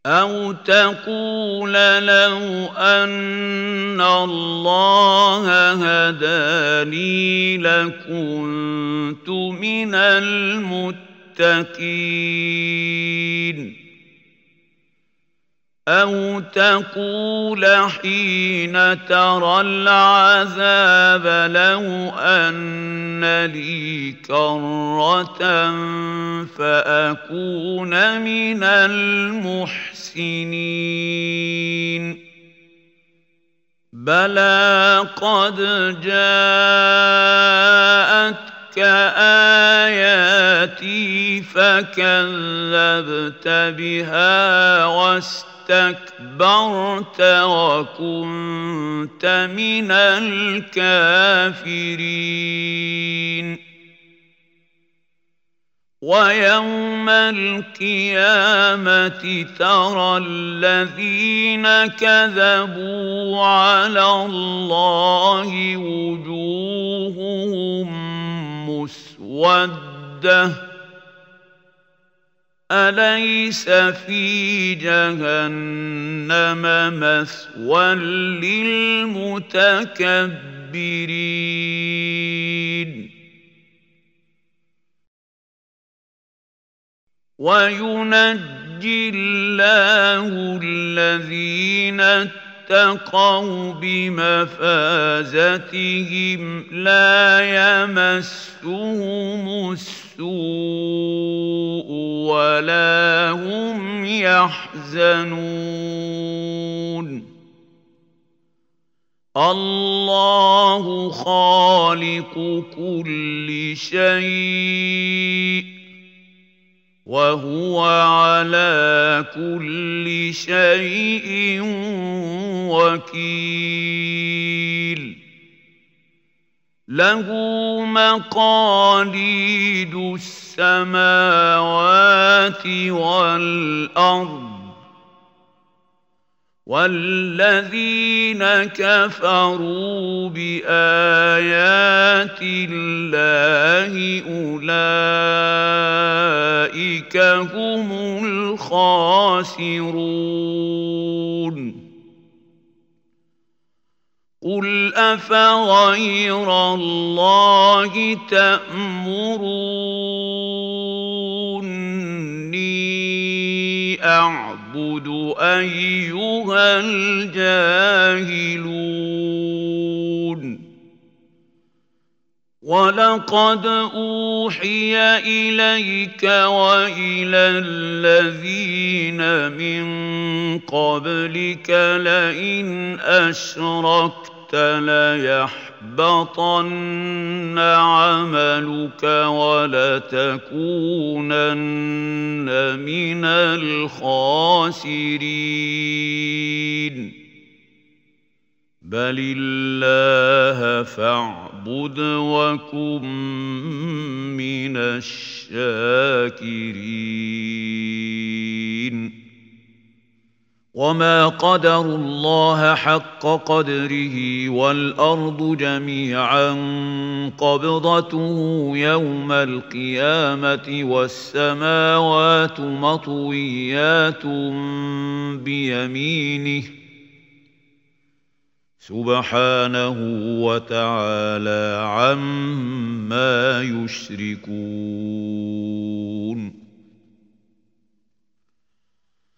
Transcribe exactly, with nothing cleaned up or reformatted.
أَوْ تَقُولَ لَوْ أَنَّ اللَّهَ هَدَانِي لَكُنتُ مِنَ الْمُتَّقِينَ أَوْ تَقُولَ حِينَ تَرَى الْعَذَابَ لَوْ أَنَّ لِي كَرَّةً فَأَكُونَ مِنَ الْمُحْسِنِينَ بَلَىٰ قَدْ جَاءَتْكَ آيَاتِي فَكَذَّبْتَ بِهَا وَاسْتَكْبَرْتَ اسْتَكْبَرْتَ وَكُنتَ مِنَ الْكَافِرِينَ وَيَوْمَ الْقِيَامَةِ تَرَى الَّذِينَ كَذَبُوا عَلَى اللَّهِ وُجُوهُهُم مُّسْوَدَّةٌ أَلَيْسَ فِي جَهَنَّمَ مَثْوًى لِّلْمُتَكَبِّرِينَ وَيُنَجِّي اللَّهُ الَّذِينَ اتَّقَوْا بِمَفَازَتِهِمْ لَا يَمَسُّهُمُ السُّوءُ وَلَا هُمْ يَحْزَنُونَ اللَّهُ خَالِقُ كُلِّ شَيْءٍ وَهُوَ عَلَى كُلِّ شَيْءٍ وَكِيلٌ لَهُ مَقَالِيدُ السَّمَاوَاتِ وَالْأَرْضِ وَالَّذِينَ كَفَرُوا بِآيَاتِ اللَّهِ أُولَٰئِكَ هُمُ الْخَاسِرُونَ قُلْ أَفَغَيْرَ اللَّهِ تَأْمُرُونِّي أَعْبُدُ أَيُّهَا الْجَاهِلُونَ وَلَقَدْ أُوحِيَ إِلَيْكَ وَإِلَى الَّذِينَ مِن قَبْلِكَ لَئِنْ أَشْرَكْتَ لَيَحْبَطَنَّ عَمَلُكَ وَلَتَكُونَنَّ مِنَ الْخَاسِرِينَ بَلِ اللَّهَ فَاعْبُدْ وَكُن مِّنَ الشَّاكِرِينَ وَمَا قَدَرُوا اللَّهَ حَقَّ قَدْرِهِ وَالْأَرْضُ جَمِيعًا قَبْضَتُهُ يَوْمَ الْقِيَامَةِ وَالسَّمَاوَاتُ مَطْوِيَّاتٌ بِيَمِينِهِ سُبْحَانَهُ وَتَعَالَى عَمَّا يُشْرِكُونَ